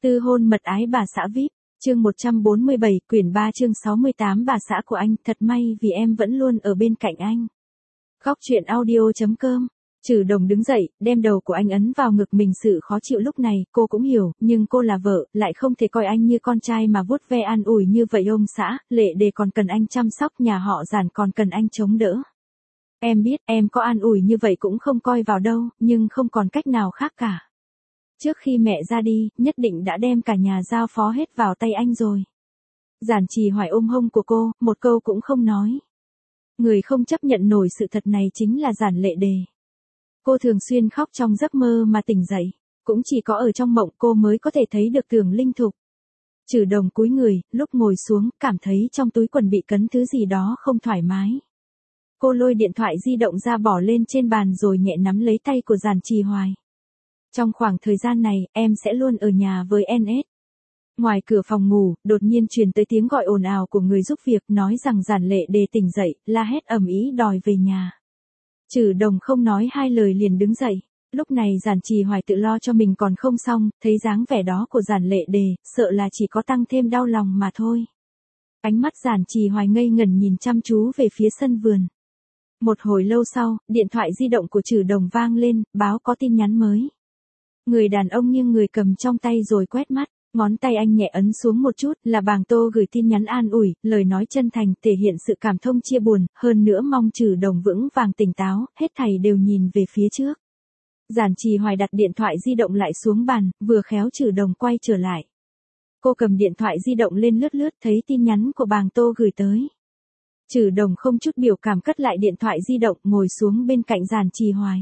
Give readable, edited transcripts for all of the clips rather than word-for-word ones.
Tư hôn mật ái bà xã VIP, chương 147, quyển 3 chương 68 bà xã của anh, thật may vì em vẫn luôn ở bên cạnh anh. Góc truyện audio.com. Trừ Đồng đứng dậy, đem đầu của anh ấn vào ngực mình, sự khó chịu lúc này, cô cũng hiểu, nhưng cô là vợ, lại không thể coi anh như con trai mà vuốt ve an ủi như vậy. Ông xã, Lệ Đề còn cần anh chăm sóc, nhà họ Giản còn cần anh chống đỡ. Em biết, em có an ủi như vậy cũng không coi vào đâu, nhưng không còn cách nào khác cả. Trước khi mẹ ra đi, nhất định đã đem cả nhà giao phó hết vào tay anh rồi. Giản Trì Hoài ôm hông của cô, một câu cũng không nói. Người không chấp nhận nổi sự thật này chính là Giản Lệ Đề. Cô thường xuyên khóc trong giấc mơ mà tỉnh dậy, cũng chỉ có ở trong mộng cô mới có thể thấy được Tưởng Linh Thục. Trừ Đồng cúi người, lúc ngồi xuống, cảm thấy trong túi quần bị cấn thứ gì đó không thoải mái. Cô lôi điện thoại di động ra bỏ lên trên bàn rồi nhẹ nắm lấy tay của Giản Trì Hoài. Trong khoảng thời gian này, em sẽ luôn ở nhà với NS. Ngoài cửa phòng ngủ, đột nhiên truyền tới tiếng gọi ồn ào của người giúp việc, nói rằng Giản Lệ Đề tỉnh dậy, la hét ầm ĩ đòi về nhà. Trừ Đồng không nói hai lời liền đứng dậy. Lúc này Giản Trì Hoài tự lo cho mình còn không xong, thấy dáng vẻ đó của Giản Lệ Đề, sợ là chỉ có tăng thêm đau lòng mà thôi. Ánh mắt Giản Trì Hoài ngây ngẩn nhìn chăm chú về phía sân vườn. Một hồi lâu sau, điện thoại di động của Trừ Đồng vang lên, báo có tin nhắn mới. Người đàn ông nghiêng người cầm trong tay rồi quét mắt, ngón tay anh nhẹ ấn xuống một chút, là Bàng Tô gửi tin nhắn an ủi, lời nói chân thành, thể hiện sự cảm thông chia buồn, hơn nữa mong Trừ Đồng vững vàng tỉnh táo, hết thảy đều nhìn về phía trước. Giản Trì Hoài đặt điện thoại di động lại xuống bàn, vừa khéo Trừ Đồng quay trở lại. Cô cầm điện thoại di động lên lướt lướt, thấy tin nhắn của Bàng Tô gửi tới. Trừ Đồng không chút biểu cảm cất lại điện thoại di động, ngồi xuống bên cạnh Giản Trì Hoài.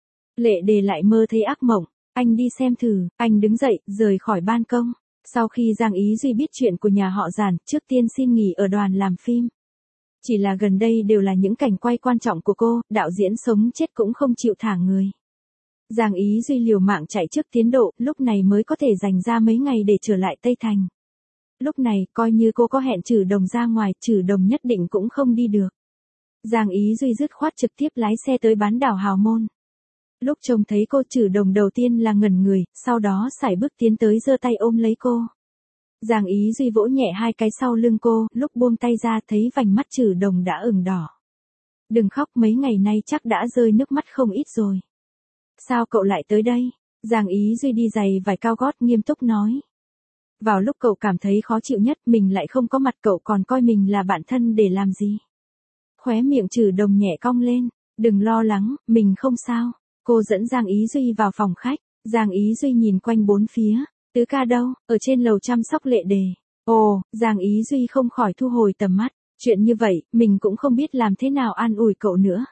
Lệ Đề lại mơ thấy ác mộng. Anh đi xem thử, anh đứng dậy, rời khỏi ban công. Sau khi Giang Ý Duy biết chuyện của nhà họ Giản, trước tiên xin nghỉ ở đoàn làm phim. Chỉ là gần đây đều là những cảnh quay quan trọng của cô, đạo diễn sống chết cũng không chịu thả người. Giang Ý Duy liều mạng chạy trước tiến độ, lúc này mới có thể dành ra mấy ngày để trở lại Tây Thành. Lúc này, coi như cô có hẹn Trừ Đồng ra ngoài, Trừ Đồng nhất định cũng không đi được. Giang Ý Duy dứt khoát trực tiếp lái xe tới bán đảo Hào Môn. Lúc trông thấy cô, Trừ Đồng đầu tiên là ngẩn người, sau đó sải bước tiến tới giơ tay ôm lấy cô. Giang Ý Duy vỗ nhẹ hai cái sau lưng cô, lúc buông tay ra thấy vành mắt Trừ Đồng đã ửng đỏ. Đừng khóc, mấy ngày nay chắc đã rơi nước mắt không ít rồi. Sao cậu lại tới đây? Giang Ý Duy đi giày vải cao gót nghiêm túc nói. Vào lúc cậu cảm thấy khó chịu nhất, mình lại không có mặt, cậu còn coi mình là bạn thân để làm gì? Khóe miệng Trừ Đồng nhẹ cong lên. Đừng lo lắng, mình không sao. Cô dẫn Giang Ý Duy vào phòng khách. Giang Ý Duy nhìn quanh bốn phía. Tứ ca đâu? Ở trên lầu chăm sóc Lệ Đề. Ồ, Giang Ý Duy không khỏi thu hồi tầm mắt. Chuyện như vậy, mình cũng không biết làm thế nào an ủi cậu nữa.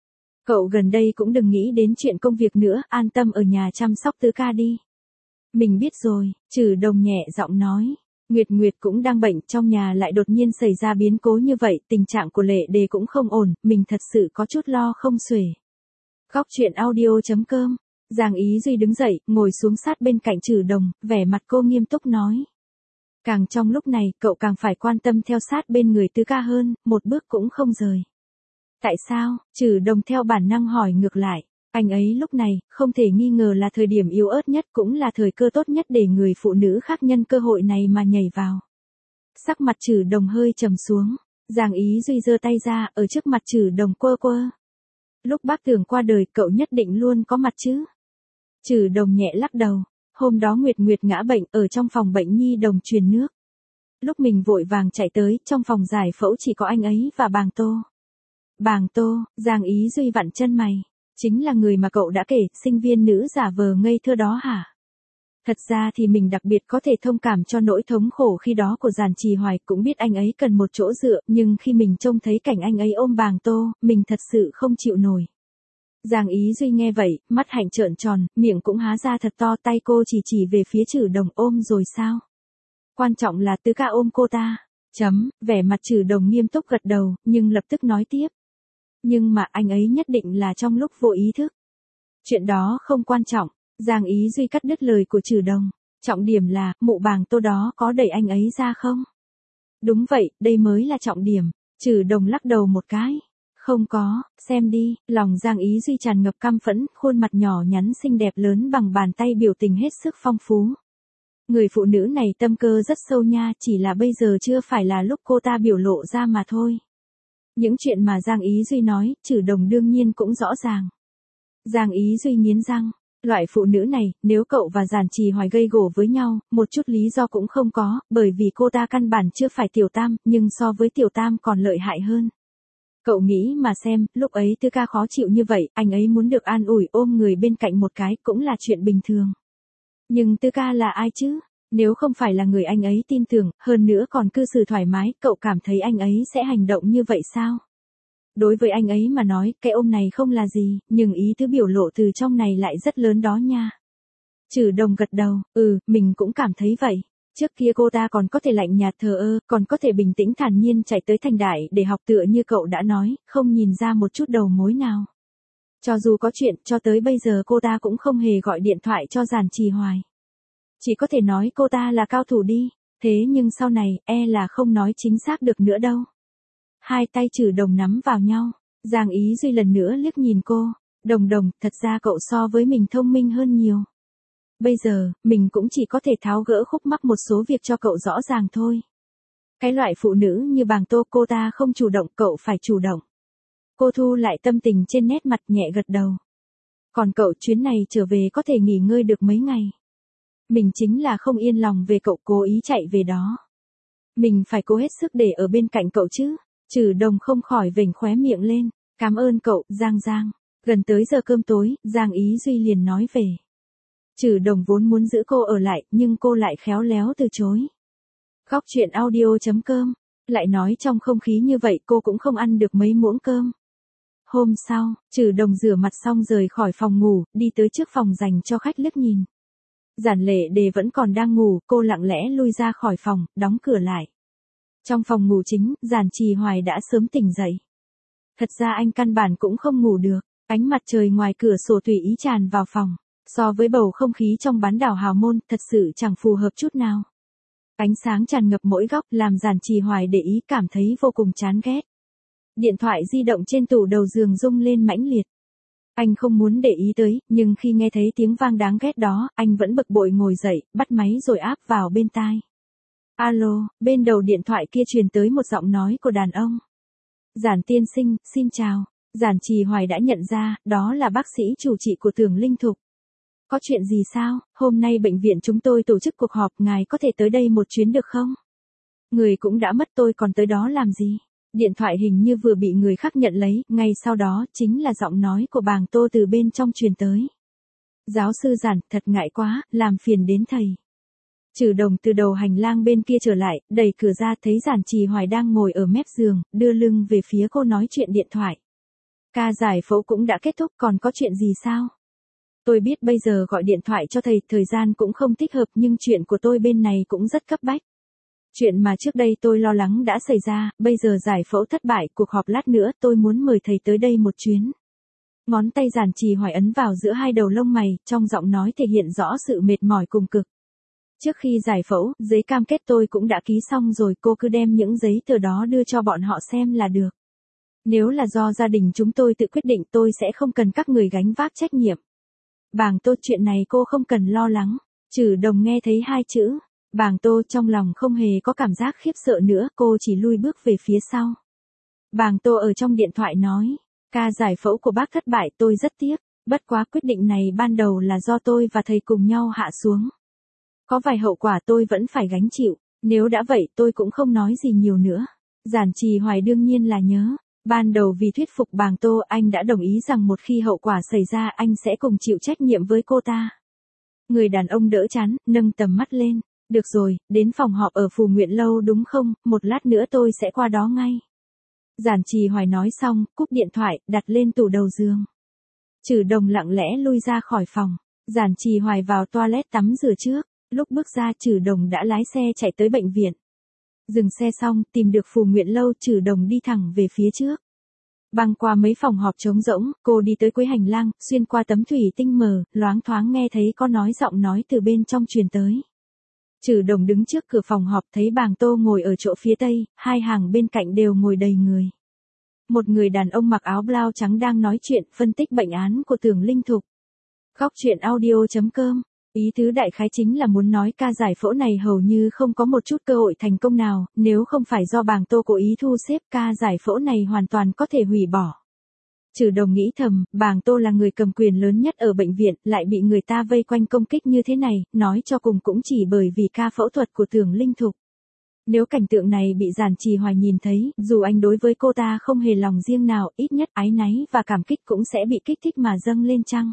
Cậu gần đây cũng đừng nghĩ đến chuyện công việc nữa, an tâm ở nhà chăm sóc tứ ca đi. Mình biết rồi, Trừ Đồng nhẹ giọng nói. Nguyệt Nguyệt cũng đang bệnh, trong nhà lại đột nhiên xảy ra biến cố như vậy, tình trạng của Lệ Đề cũng không ổn, mình thật sự có chút lo không xuể. Góc truyện audio.com. Giang Ý Duy đứng dậy, ngồi xuống sát bên cạnh Trừ Đồng, vẻ mặt cô nghiêm túc nói. Càng trong lúc này, cậu càng phải quan tâm theo sát bên người tứ ca hơn, một bước cũng không rời. Tại sao? Trừ Đồng theo bản năng hỏi ngược lại. Anh ấy lúc này, không thể nghi ngờ là thời điểm yếu ớt nhất, cũng là thời cơ tốt nhất để người phụ nữ khác nhân cơ hội này mà nhảy vào. Sắc mặt Trừ Đồng hơi trầm xuống. Giang Ý Duy giơ tay ra, ở trước mặt Trừ Đồng quơ quơ. Lúc bác Tưởng qua đời, cậu nhất định luôn có mặt chứ? Trừ Đồng nhẹ lắc đầu. Hôm đó Nguyệt Nguyệt ngã bệnh, ở trong phòng bệnh nhi đồng truyền nước. Lúc mình vội vàng chạy tới, trong phòng giải phẫu chỉ có anh ấy và Bàng Tô. Bàng Tô, Giang Ý Duy vặn chân mày. Chính là người mà cậu đã kể, sinh viên nữ giả vờ ngây thơ đó hả? Thật ra thì mình đặc biệt có thể thông cảm cho nỗi thống khổ khi đó của Giản Trì Hoài, cũng biết anh ấy cần một chỗ dựa, nhưng khi mình trông thấy cảnh anh ấy ôm Bàng Tô, mình thật sự không chịu nổi. Giang Ý Duy nghe vậy, mắt hạnh trợn tròn, miệng cũng há ra thật to, tay cô chỉ về phía Trừ Đồng. Ôm rồi sao? Quan trọng là tứ ca ôm cô ta. Vẻ mặt Trừ Đồng nghiêm túc gật đầu, nhưng lập tức nói tiếp. Nhưng mà anh ấy nhất định là trong lúc vô ý thức. Chuyện đó không quan trọng. Giang Ý Duy cắt đứt lời của Trừ Đồng. Trọng điểm là, mụ Bàng Tô đó có đẩy anh ấy ra không? Đúng vậy, đây mới là trọng điểm. Trừ Đồng lắc đầu một cái. Không có, xem đi, lòng Giang Ý Duy tràn ngập căm phẫn, khuôn mặt nhỏ nhắn xinh đẹp lớn bằng bàn tay biểu tình hết sức phong phú. Người phụ nữ này tâm cơ rất sâu nha, chỉ là bây giờ chưa phải là lúc cô ta biểu lộ ra mà thôi. Những chuyện mà Giang Ý Duy nói, Trử Đồng đương nhiên cũng rõ ràng. Giang Ý Duy nghiến răng, loại phụ nữ này, nếu cậu và Giản Trì Hoài gây gổ với nhau, một chút lý do cũng không có, bởi vì cô ta căn bản chưa phải Tiểu Tam, nhưng so với Tiểu Tam còn lợi hại hơn. Cậu nghĩ mà xem, lúc ấy Tư Ca khó chịu như vậy, anh ấy muốn được an ủi ôm người bên cạnh một cái cũng là chuyện bình thường. Nhưng Tư Ca là ai chứ? Nếu không phải là người anh ấy tin tưởng, hơn nữa còn cư xử thoải mái, cậu cảm thấy anh ấy sẽ hành động như vậy sao? Đối với anh ấy mà nói, cái ôm này không là gì, nhưng ý tứ biểu lộ từ trong này lại rất lớn đó nha. Trử Đồng gật đầu, mình cũng cảm thấy vậy. Trước kia cô ta còn có thể lạnh nhạt thờ ơ, còn có thể bình tĩnh thản nhiên chạy tới thành đại để học tựa như cậu đã nói, không nhìn ra một chút đầu mối nào. Cho dù có chuyện, cho tới bây giờ cô ta cũng không hề gọi điện thoại cho Giản Trì Hoài. Chỉ có thể nói cô ta là cao thủ đi, thế nhưng sau này, là không nói chính xác được nữa đâu. Hai tay Trử Đồng nắm vào nhau, Giang Ý Duy lần nữa liếc nhìn cô, Đồng, thật ra cậu so với mình thông minh hơn nhiều. Bây giờ, mình cũng chỉ có thể tháo gỡ khúc mắc một số việc cho cậu rõ ràng thôi. Cái loại phụ nữ như Bàng Tô cô ta không chủ động, cậu phải chủ động. Cô thu lại tâm tình trên nét mặt nhẹ gật đầu. Còn cậu chuyến này trở về có thể nghỉ ngơi được mấy ngày. Mình chính là không yên lòng về cậu cố ý chạy về đó. Mình phải cố hết sức để ở bên cạnh cậu chứ. Trử Đồng không khỏi vểnh khóe miệng lên. Cảm ơn cậu, Giang. Gần tới giờ cơm tối, Giang Ý Duy liền nói về. Trử Đồng vốn muốn giữ cô ở lại, nhưng cô lại khéo léo từ chối. Góc chuyện audio.com, lại nói trong không khí như vậy cô cũng không ăn được mấy muỗng cơm. Hôm sau, Trử Đồng rửa mặt xong rời khỏi phòng ngủ, đi tới trước phòng dành cho khách liếc nhìn. Giản Lệ Đề vẫn còn đang ngủ, cô lặng lẽ lui ra khỏi phòng, đóng cửa lại. Trong phòng ngủ chính, Giản Trì Hoài đã sớm tỉnh dậy. Thật ra anh căn bản cũng không ngủ được, ánh mặt trời ngoài cửa sổ tùy ý tràn vào phòng. So với bầu không khí trong bán đảo Hào Môn, thật sự chẳng phù hợp chút nào. Ánh sáng tràn ngập mỗi góc làm Giản Trì Hoài để ý cảm thấy vô cùng chán ghét. Điện thoại di động trên tủ đầu giường rung lên mãnh liệt. Anh không muốn để ý tới, nhưng khi nghe thấy tiếng vang đáng ghét đó, anh vẫn bực bội ngồi dậy, bắt máy rồi áp vào bên tai. Alo, bên đầu điện thoại kia truyền tới một giọng nói của đàn ông. Giản tiên sinh, xin chào. Giản Trì Hoài đã nhận ra, đó là bác sĩ chủ trị của Tưởng Linh Thục. Có chuyện gì sao? Hôm nay bệnh viện chúng tôi tổ chức cuộc họp, ngài có thể tới đây một chuyến được không? Người cũng đã mất tôi còn tới đó làm gì? Điện thoại hình như vừa bị người khác nhận lấy, ngay sau đó chính là giọng nói của Bàng Tô từ bên trong truyền tới. Giáo sư Giản, thật ngại quá, làm phiền đến thầy. Trử Đồng từ đầu hành lang bên kia trở lại, đẩy cửa ra thấy Giản Trì Hoài đang ngồi ở mép giường, đưa lưng về phía cô nói chuyện điện thoại. Ca giải phẫu cũng đã kết thúc, còn có chuyện gì sao? Tôi biết bây giờ gọi điện thoại cho thầy, thời gian cũng không thích hợp, nhưng chuyện của tôi bên này cũng rất cấp bách. Chuyện mà trước đây tôi lo lắng đã xảy ra, bây giờ giải phẫu thất bại, cuộc họp lát nữa tôi muốn mời thầy tới đây một chuyến. Ngón tay Giản Trì Hoài ấn vào giữa hai đầu lông mày, trong giọng nói thể hiện rõ sự mệt mỏi cùng cực. Trước khi giải phẫu, giấy cam kết tôi cũng đã ký xong rồi, cô cứ đem những giấy tờ đó đưa cho bọn họ xem là được. Nếu là do gia đình chúng tôi tự quyết định tôi sẽ không cần các người gánh vác trách nhiệm. Bàng Tô, chuyện này cô không cần lo lắng. Trử Đồng nghe thấy hai chữ Bàng Tô trong lòng không hề có cảm giác khiếp sợ nữa, cô chỉ lui bước về phía sau. Bàng Tô ở trong điện thoại nói, ca giải phẫu của bác thất bại, tôi rất tiếc, bất quá quyết định này ban đầu là do tôi và thầy cùng nhau hạ xuống. Có vài hậu quả tôi vẫn phải gánh chịu, nếu đã vậy tôi cũng không nói gì nhiều nữa. Giản Trì Hoài đương nhiên là nhớ. Ban đầu vì thuyết phục Bàng Tô, anh đã đồng ý rằng một khi hậu quả xảy ra anh sẽ cùng chịu trách nhiệm với cô ta. Người đàn ông đỡ chán, nâng tầm mắt lên. Được rồi, đến phòng họp ở Phù Nguyện Lâu đúng không, một lát nữa tôi sẽ qua đó ngay. Giản Trì Hoài nói xong, cúp điện thoại, đặt lên tủ đầu giường. Trử Đồng lặng lẽ lui ra khỏi phòng. Giản Trì Hoài vào toilet tắm rửa trước. Lúc bước ra, Trử Đồng đã lái xe chạy tới bệnh viện. Dừng xe xong, tìm được Phù Nguyện Lâu, Trử Đồng đi thẳng về phía trước. Băng qua mấy phòng họp trống rỗng, cô đi tới cuối hành lang, xuyên qua tấm thủy tinh mờ, loáng thoáng nghe thấy có giọng nói từ bên trong truyền tới. Trử Đồng đứng trước cửa phòng họp thấy Bàng Tô ngồi ở chỗ phía tây, hai hàng bên cạnh đều ngồi đầy người. Một người đàn ông mặc áo blau trắng đang nói chuyện, phân tích bệnh án của Tưởng Linh Thục. Góc chuyện audio.com Ý tứ đại khái chính là muốn nói ca giải phẫu này hầu như không có một chút cơ hội thành công nào, nếu không phải do Bàng Tô cố ý thu xếp ca giải phẫu này hoàn toàn có thể hủy bỏ. Trừ Đồng nghĩ thầm, Bàng Tô là người cầm quyền lớn nhất ở bệnh viện, lại bị người ta vây quanh công kích như thế này, nói cho cùng cũng chỉ bởi vì ca phẫu thuật của Tưởng Linh Thục. Nếu cảnh tượng này bị Giản Trì Hoài nhìn thấy, dù anh đối với cô ta không hề lòng riêng nào, ít nhất áy náy và cảm kích cũng sẽ bị kích thích mà dâng lên chăng.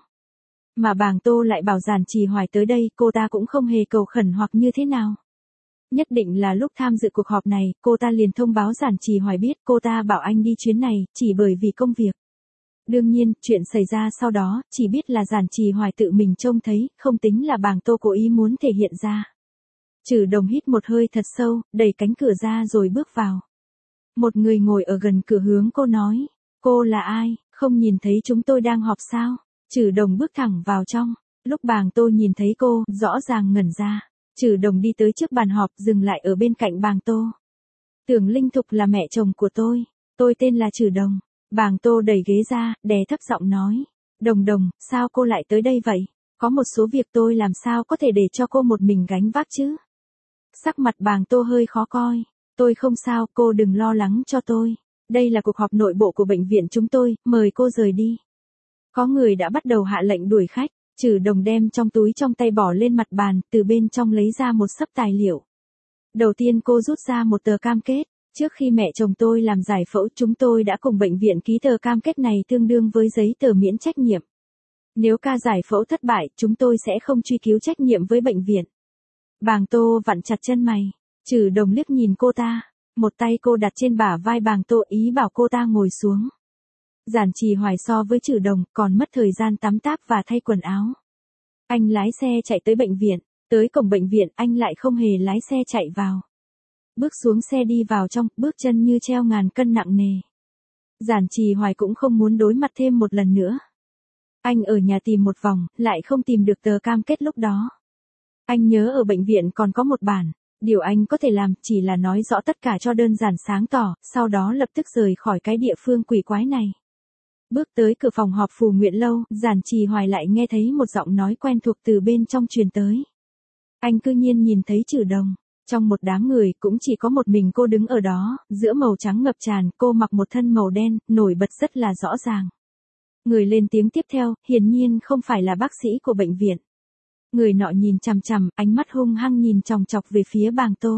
Mà Bàng Tô lại bảo Giản Trì Hoài tới đây, cô ta cũng không hề cầu khẩn hoặc như thế nào. Nhất định là lúc tham dự cuộc họp này, cô ta liền thông báo Giản Trì Hoài biết cô ta bảo anh đi chuyến này, chỉ bởi vì công việc. Đương nhiên, chuyện xảy ra sau đó, chỉ biết là Giản Trì Hoài tự mình trông thấy, không tính là Bàng Tô cố ý muốn thể hiện ra. Trừ Đồng hít một hơi thật sâu, đẩy cánh cửa ra rồi bước vào. Một người ngồi ở gần cửa hướng cô nói, cô là ai, không nhìn thấy chúng tôi đang họp sao? Trừ Đồng bước thẳng vào trong, lúc Bàng Tô nhìn thấy cô, rõ ràng ngẩn ra. Trừ Đồng đi tới trước bàn họp, dừng lại ở bên cạnh Bàng Tô. Tưởng Linh Thục là mẹ chồng của tôi tên là Trừ Đồng. Bàng Tô đẩy ghế ra, đè thấp giọng nói, Đồng Đồng, sao cô lại tới đây vậy? Có một số việc tôi làm sao có thể để cho cô một mình gánh vác chứ? Sắc mặt Bàng Tô hơi khó coi, tôi không sao, cô đừng lo lắng cho tôi. Đây là cuộc họp nội bộ của bệnh viện chúng tôi, mời cô rời đi. Có người đã bắt đầu hạ lệnh đuổi khách, Trừ Đồng đem trong túi trong tay bỏ lên mặt bàn, từ bên trong lấy ra một xấp tài liệu. Đầu tiên cô rút ra một tờ cam kết, trước khi mẹ chồng tôi làm giải phẫu chúng tôi đã cùng bệnh viện ký tờ cam kết này tương đương với giấy tờ miễn trách nhiệm. Nếu ca giải phẫu thất bại, chúng tôi sẽ không truy cứu trách nhiệm với bệnh viện. Bàng Tô vặn chặt chân mày, Trừ Đồng liếc nhìn cô ta, một tay cô đặt trên bả vai Bàng Tô ý bảo cô ta ngồi xuống. Giản Trì Hoài so với Trừ Đồng còn mất thời gian tắm táp và thay quần áo. Anh lái xe chạy tới bệnh viện, tới cổng bệnh viện anh lại không hề lái xe chạy vào. Bước xuống xe đi vào trong, bước chân như treo ngàn cân nặng nề. Giản Trì Hoài cũng không muốn đối mặt thêm một lần nữa. Anh ở nhà tìm một vòng, lại không tìm được tờ cam kết lúc đó. Anh nhớ ở bệnh viện còn có một bản, điều anh có thể làm chỉ là nói rõ tất cả cho đơn giản sáng tỏ, sau đó lập tức rời khỏi cái địa phương quỷ quái này. Bước tới cửa phòng họp Phù Nguyện Lâu, Giản Trì Hoài lại nghe thấy một giọng nói quen thuộc từ bên trong truyền tới. Anh cư nhiên nhìn thấy Trừ Đồng. Trong một đám người cũng chỉ có một mình cô đứng ở đó, giữa màu trắng ngập tràn, cô mặc một thân màu đen, nổi bật rất là rõ ràng. Người lên tiếng tiếp theo, hiển nhiên không phải là bác sĩ của bệnh viện. Người nọ nhìn chằm chằm, ánh mắt hung hăng nhìn chòng chọc về phía Bàng Tô.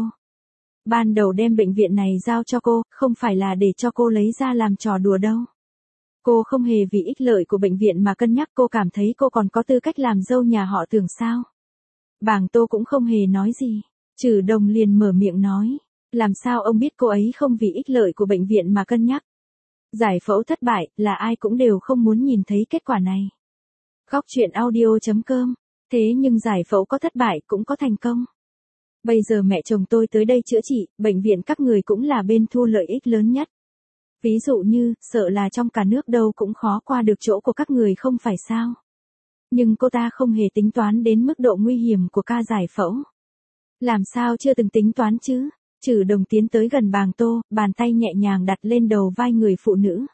Ban đầu đem bệnh viện này giao cho cô, không phải là để cho cô lấy ra làm trò đùa đâu. Cô không hề vì ích lợi của bệnh viện mà cân nhắc, cô cảm thấy cô còn có tư cách làm dâu nhà họ Tưởng sao. Bàng Tô cũng không hề nói gì. Trừ Đồng liền mở miệng nói, làm sao ông biết cô ấy không vì ích lợi của bệnh viện mà cân nhắc. Giải phẫu thất bại, là ai cũng đều không muốn nhìn thấy kết quả này. Góc truyện audio.com, thế nhưng giải phẫu có thất bại cũng có thành công. Bây giờ mẹ chồng tôi tới đây chữa trị, bệnh viện các người cũng là bên thu lợi ích lớn nhất. Ví dụ như, sợ là trong cả nước đâu cũng khó qua được chỗ của các người không phải sao. Nhưng cô ta không hề tính toán đến mức độ nguy hiểm của ca giải phẫu. Làm sao chưa từng tính toán chứ? Trừ Đồng tiến tới gần Bàng Tô, bàn tay nhẹ nhàng đặt lên đầu vai người phụ nữ.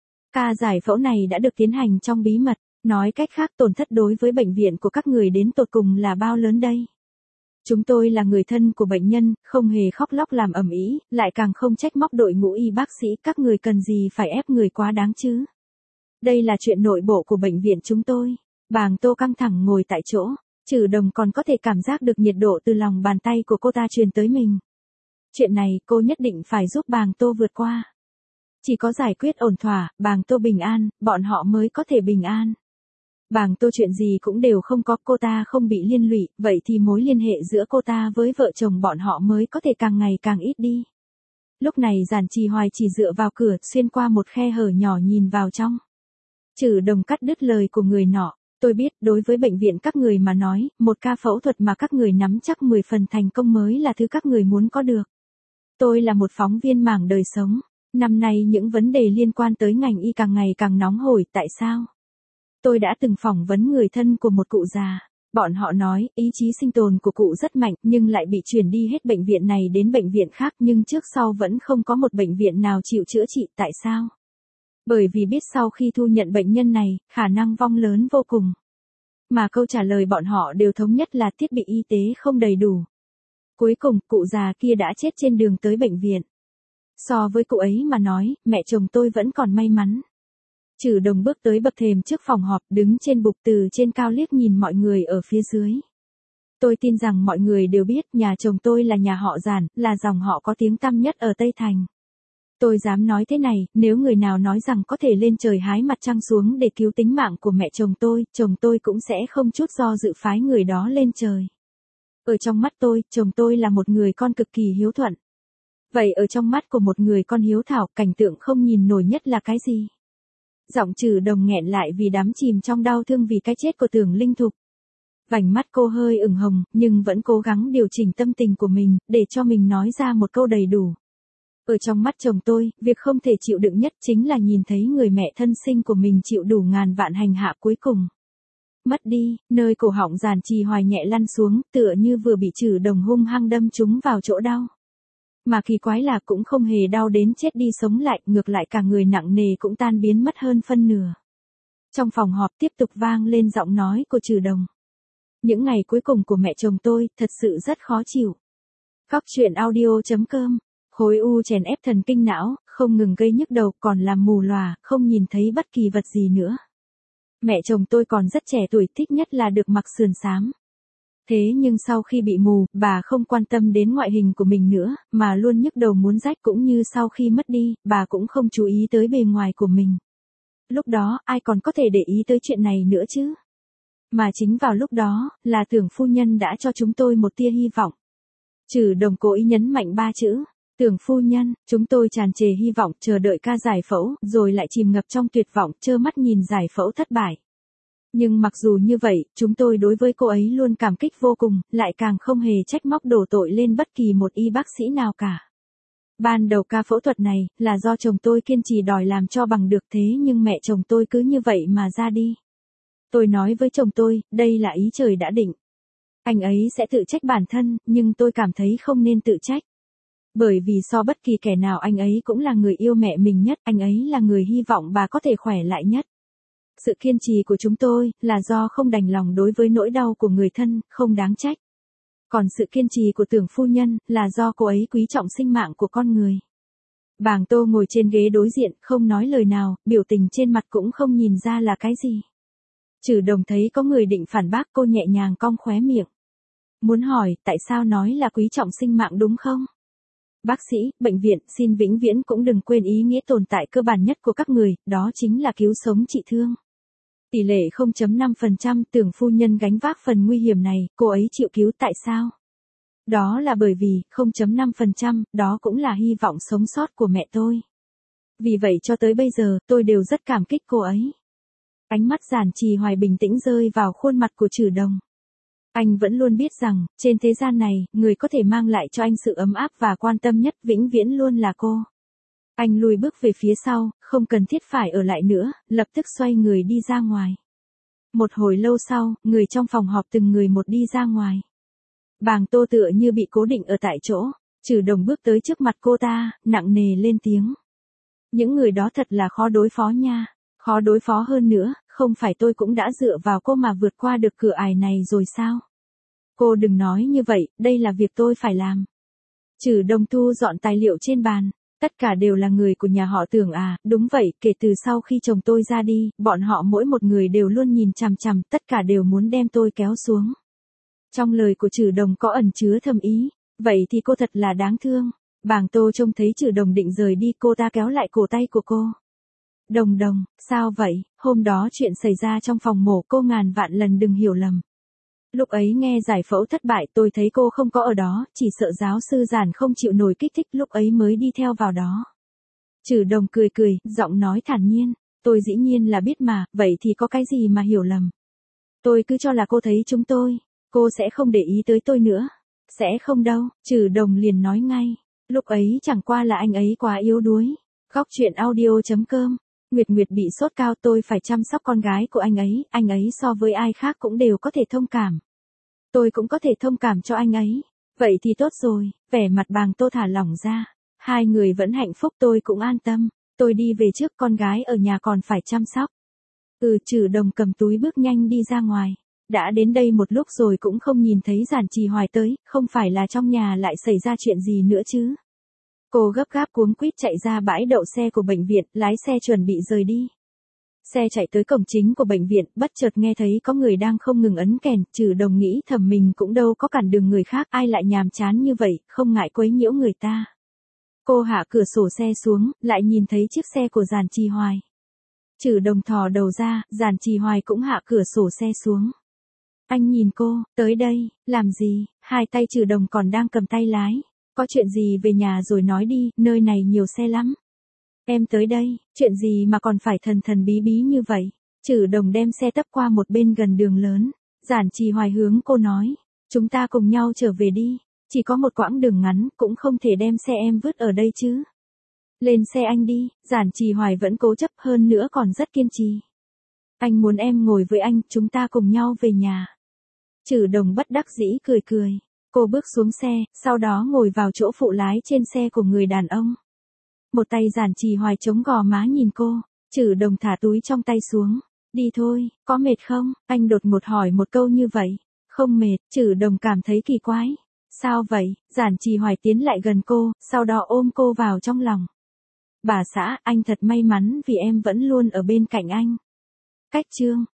Ca giải phẫu này đã được tiến hành trong bí mật, nói cách khác tổn thất đối với bệnh viện của các người đến tột cùng là bao lớn đây? Chúng tôi là người thân của bệnh nhân, không hề khóc lóc làm ầm ĩ, lại càng không trách móc đội ngũ y bác sĩ, các người cần gì phải ép người quá đáng chứ? Đây là chuyện nội bộ của bệnh viện chúng tôi. Bàng Tô căng thẳng ngồi tại chỗ. Trừ Đồng còn có thể cảm giác được nhiệt độ từ lòng bàn tay của cô ta truyền tới mình. Chuyện này cô nhất định phải giúp Bàng Tô vượt qua. Chỉ có giải quyết ổn thỏa, Bàng Tô bình an, bọn họ mới có thể bình an. Bàng Tô chuyện gì cũng đều không có, cô ta không bị liên lụy, vậy thì mối liên hệ giữa cô ta với vợ chồng bọn họ mới có thể càng ngày càng ít đi. Lúc này Giản Trì Hoài chỉ dựa vào cửa, xuyên qua một khe hở nhỏ nhìn vào trong. Trừ Đồng cắt đứt lời của người nọ. Tôi biết, đối với bệnh viện các người mà nói, một ca phẫu thuật mà các người nắm chắc 10 phần thành công mới là thứ các người muốn có được. Tôi là một phóng viên mảng đời sống. Năm nay những vấn đề liên quan tới ngành y càng ngày càng nóng hổi, tại sao? Tôi đã từng phỏng vấn người thân của một cụ già. Bọn họ nói, ý chí sinh tồn của cụ rất mạnh, nhưng lại bị chuyển đi hết bệnh viện này đến bệnh viện khác, nhưng trước sau vẫn không có một bệnh viện nào chịu chữa trị, tại sao? Bởi vì biết sau khi thu nhận bệnh nhân này, khả năng vong lớn vô cùng. Mà câu trả lời bọn họ đều thống nhất là thiết bị y tế không đầy đủ. Cuối cùng, cụ già kia đã chết trên đường tới bệnh viện. So với cụ ấy mà nói, mẹ chồng tôi vẫn còn may mắn. Trử Đồng bước tới bậc thềm trước phòng họp, đứng trên bục từ trên cao liếc nhìn mọi người ở phía dưới. Tôi tin rằng mọi người đều biết nhà chồng tôi là nhà họ Giản, là dòng họ có tiếng tăm nhất ở Tây Thành. Tôi dám nói thế này, nếu người nào nói rằng có thể lên trời hái mặt trăng xuống để cứu tính mạng của mẹ chồng tôi cũng sẽ không chút do dự phái người đó lên trời. Ở trong mắt tôi, chồng tôi là một người con cực kỳ hiếu thuận. Vậy ở trong mắt của một người con hiếu thảo, cảnh tượng không nhìn nổi nhất là cái gì? Giọng Trử Đồng nghẹn lại vì đắm chìm trong đau thương vì cái chết của Tưởng Linh Thục. Vành mắt cô hơi ửng hồng, nhưng vẫn cố gắng điều chỉnh tâm tình của mình, để cho mình nói ra một câu đầy đủ. Ở trong mắt chồng tôi, việc không thể chịu đựng nhất chính là nhìn thấy người mẹ thân sinh của mình chịu đủ ngàn vạn hành hạ cuối cùng. Mất đi, nơi cổ họng Giản Trì Hoài nhẹ lăn xuống, tựa như vừa bị Trử Đồng hung hăng đâm trúng vào chỗ đau. Mà kỳ quái là cũng không hề đau đến chết đi sống lại, ngược lại cả người nặng nề cũng tan biến mất hơn phân nửa. Trong phòng họp tiếp tục vang lên giọng nói của Trử Đồng. Những ngày cuối cùng của mẹ chồng tôi, thật sự rất khó chịu. Cóc truyện audio.com. Khối u chèn ép thần kinh não, không ngừng gây nhức đầu, còn làm mù lòa, không nhìn thấy bất kỳ vật gì nữa. Mẹ chồng tôi còn rất trẻ tuổi, thích nhất là được mặc sườn xám. Thế nhưng sau khi bị mù, bà không quan tâm đến ngoại hình của mình nữa, mà luôn nhức đầu muốn rách, cũng như sau khi mất đi, bà cũng không chú ý tới bề ngoài của mình. Lúc đó, ai còn có thể để ý tới chuyện này nữa chứ? Mà chính vào lúc đó, là Tưởng phu nhân đã cho chúng tôi một tia hy vọng. Trử Đồng cố ý nhấn mạnh 3 chữ. Tưởng phu nhân, chúng tôi tràn trề hy vọng, chờ đợi ca giải phẫu, rồi lại chìm ngập trong tuyệt vọng, trơ mắt nhìn giải phẫu thất bại. Nhưng mặc dù như vậy, chúng tôi đối với cô ấy luôn cảm kích vô cùng, lại càng không hề trách móc đổ tội lên bất kỳ một y bác sĩ nào cả. Ban đầu ca phẫu thuật này, là do chồng tôi kiên trì đòi làm cho bằng được, thế nhưng mẹ chồng tôi cứ như vậy mà ra đi. Tôi nói với chồng tôi, đây là ý trời đã định. Anh ấy sẽ tự trách bản thân, nhưng tôi cảm thấy không nên tự trách. Bởi vì so bất kỳ kẻ nào anh ấy cũng là người yêu mẹ mình nhất, anh ấy là người hy vọng bà có thể khỏe lại nhất. Sự kiên trì của chúng tôi, là do không đành lòng đối với nỗi đau của người thân, không đáng trách. Còn sự kiên trì của Tưởng phu nhân, là do cô ấy quý trọng sinh mạng của con người. Bàng Tô ngồi trên ghế đối diện, không nói lời nào, biểu tình trên mặt cũng không nhìn ra là cái gì. Trử Đồng thấy có người định phản bác, cô nhẹ nhàng cong khóe miệng. Muốn hỏi, tại sao nói là quý trọng sinh mạng đúng không? Bác sĩ, bệnh viện, xin vĩnh viễn cũng đừng quên ý nghĩa tồn tại cơ bản nhất của các người, đó chính là cứu sống trị thương. Tỷ lệ 0.5% Tưởng phu nhân gánh vác phần nguy hiểm này, cô ấy chịu cứu tại sao? Đó là bởi vì, 0.5%, đó cũng là hy vọng sống sót của mẹ tôi. Vì vậy cho tới bây giờ, tôi đều rất cảm kích cô ấy. Ánh mắt Giản Trì Hoài bình tĩnh rơi vào khuôn mặt của Trử Đồng. Anh vẫn luôn biết rằng, trên thế gian này, người có thể mang lại cho anh sự ấm áp và quan tâm nhất vĩnh viễn luôn là cô. Anh lùi bước về phía sau, không cần thiết phải ở lại nữa, lập tức xoay người đi ra ngoài. Một hồi lâu sau, người trong phòng họp từng người một đi ra ngoài. Bàng Tô tựa như bị cố định ở tại chỗ, Trử Đồng bước tới trước mặt cô ta, nặng nề lên tiếng. Những người đó thật là khó đối phó nha, khó đối phó hơn nữa, không phải tôi cũng đã dựa vào cô mà vượt qua được cửa ải này rồi sao? Cô đừng nói như vậy, đây là việc tôi phải làm. Trử Đồng thu dọn tài liệu trên bàn. Tất cả đều là người của nhà họ Tưởng à, đúng vậy, kể từ sau khi chồng tôi ra đi, bọn họ mỗi một người đều luôn nhìn chằm chằm, tất cả đều muốn đem tôi kéo xuống. Trong lời của Trử Đồng có ẩn chứa thâm ý, vậy thì cô thật là đáng thương. Bàng Tô trông thấy Trử Đồng định rời đi, cô ta kéo lại cổ tay của cô. Đồng Đồng, sao vậy, hôm đó chuyện xảy ra trong phòng mổ, cô ngàn vạn lần đừng hiểu lầm. Lúc ấy nghe giải phẫu thất bại, tôi thấy cô không có ở đó, chỉ sợ giáo sư Giản không chịu nổi kích thích, lúc ấy mới đi theo vào đó. Trử Đồng cười cười, giọng nói thản nhiên, tôi dĩ nhiên là biết mà, vậy thì có cái gì mà hiểu lầm. Tôi cứ cho là cô thấy chúng tôi, cô sẽ không để ý tới tôi nữa. Sẽ không đâu, Trử Đồng liền nói ngay, lúc ấy chẳng qua là anh ấy quá yếu đuối. Góc truyện audio.com. Nguyệt Nguyệt bị sốt cao, tôi phải chăm sóc con gái của anh ấy so với ai khác cũng đều có thể thông cảm. Tôi cũng có thể thông cảm cho anh ấy. Vậy thì tốt rồi, vẻ mặt Bàng Tô thả lỏng ra. Hai người vẫn hạnh phúc, tôi cũng an tâm. Tôi đi về trước, con gái ở nhà còn phải chăm sóc. Trử Đồng cầm túi bước nhanh đi ra ngoài. đã đến đây một lúc rồi cũng không nhìn thấy Giản Trì Hoài tới, không phải là trong nhà lại xảy ra chuyện gì nữa chứ. Cô gấp gáp cuống quýt chạy ra bãi đậu xe của bệnh viện, lái xe chuẩn bị rời đi. Xe chạy tới cổng chính của bệnh viện, bất chợt nghe thấy có người đang không ngừng ấn kèn, Trừ Đồng nghĩ thầm mình cũng đâu có cản đường người khác, ai lại nhàm chán như vậy, không ngại quấy nhiễu người ta. Cô hạ cửa sổ xe xuống, lại nhìn thấy chiếc xe của Giản Trì Hoài. Trừ Đồng thò đầu ra, Giản Trì Hoài cũng hạ cửa sổ xe xuống. Anh nhìn cô, tới đây, làm gì, hai tay Trừ Đồng còn đang cầm tay lái. Có chuyện gì về nhà rồi nói đi, nơi này nhiều xe lắm. Em tới đây, chuyện gì mà còn phải thần thần bí bí như vậy? Trừ Đồng đem xe tấp qua một bên gần đường lớn. Giản Trì Hoài hướng cô nói, chúng ta cùng nhau trở về đi. Chỉ có một quãng đường ngắn, cũng không thể đem xe em vứt ở đây chứ. Lên xe anh đi, Giản Trì Hoài vẫn cố chấp hơn nữa còn rất kiên trì. Anh muốn em ngồi với anh, chúng ta cùng nhau về nhà. Trừ Đồng bất đắc dĩ cười cười. Cô bước xuống xe, sau đó ngồi vào chỗ phụ lái trên xe của người đàn ông. Một tay Giản Trì Hoài chống gò má nhìn cô, Trừ Đồng thả túi trong tay xuống. Đi thôi, có mệt không? Anh đột ngột hỏi một câu như vậy. Không mệt, Trừ Đồng cảm thấy kỳ quái. Sao vậy? Giản Trì Hoài tiến lại gần cô, sau đó ôm cô vào trong lòng. Bà xã, anh thật may mắn vì em vẫn luôn ở bên cạnh anh. Cách chương